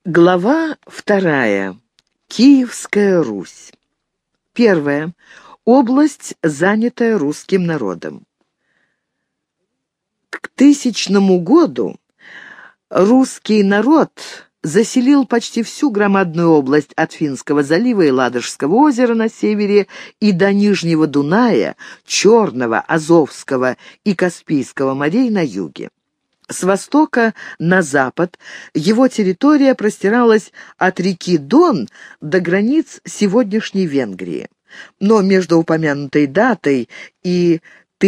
Глава 2. Киевская Русь. 1. Область, занятая русским народом. К 1000 году русский народ заселил почти всю громадную область от Финского залива и Ладожского озера на севере и до Нижнего Дуная, Черного, Азовского и Каспийского морей на юге. С востока на запад его территория простиралась от реки Дон до границ сегодняшней Венгрии. Но между упомянутой датой и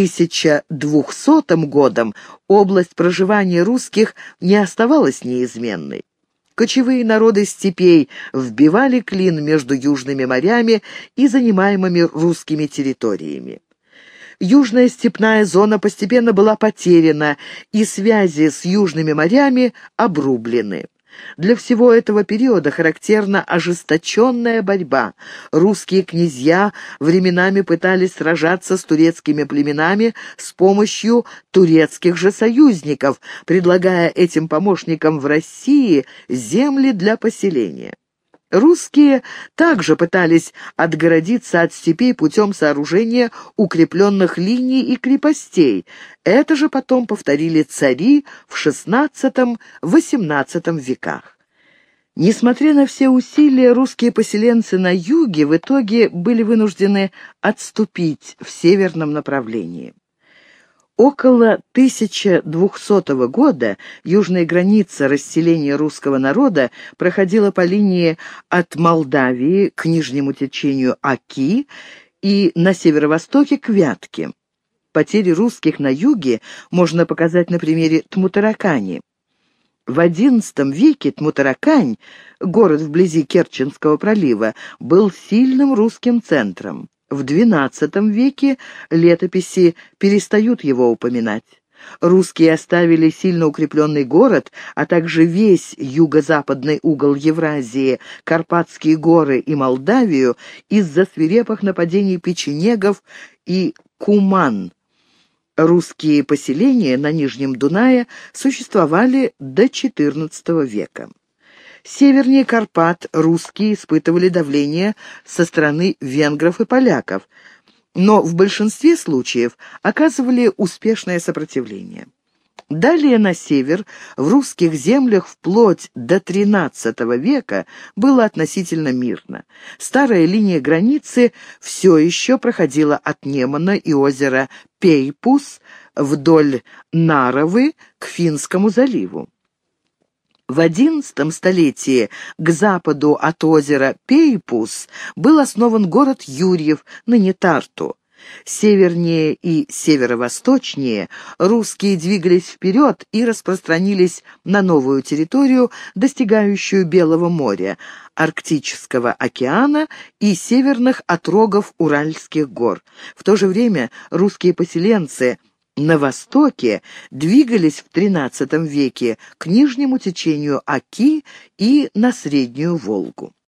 1200 годом область проживания русских не оставалась неизменной. Кочевые народы степей вбивали клин между южными морями и занимаемыми русскими территориями. Южная степная зона постепенно была потеряна, и связи с южными морями обрублены. Для всего этого периода характерна ожесточенная борьба. Русские князья временами пытались сражаться с турецкими племенами с помощью турецких же союзников, предлагая этим помощникам в России земли для поселения. Русские также пытались отгородиться от степей путем сооружения укрепленных линий и крепостей. Это же потом повторили цари в XVI-XVIII веках. Несмотря на все усилия, русские поселенцы на юге в итоге были вынуждены отступить в северном направлении. Около 1200 года южная граница расселения русского народа проходила по линии от Молдавии к нижнему течению Оки и на северо-востоке к Вятке. Потери русских на юге можно показать на примере Тмутаракани. В XI веке Тмутаракань, город вблизи Керченского пролива, был сильным русским центром. В XII веке летописи перестают его упоминать. Русские оставили сильно укрепленный город, а также весь юго-западный угол Евразии, Карпатские горы и Молдавию из-за свирепых нападений печенегов и куман. Русские поселения на Нижнем Дунае существовали до XIV века. Севернее Карпат русские испытывали давление со стороны венгров и поляков, но в большинстве случаев оказывали успешное сопротивление. Далее на север, в русских землях вплоть до XIII века было относительно мирно. Старая линия границы все еще проходила от Немана и озера Пейпус вдоль Наровы к Финскому заливу. В XI столетии к западу от озера Пейпус был основан город Юрьев, ныне Тарту. Севернее и северо-восточнее русские двигались вперед и распространились на новую территорию, достигающую Белого моря, Арктического океана и северных отрогов Уральских гор. В то же время русские поселенцы на востоке двигались в XIII веке к нижнему течению Оки и на Среднюю Волгу.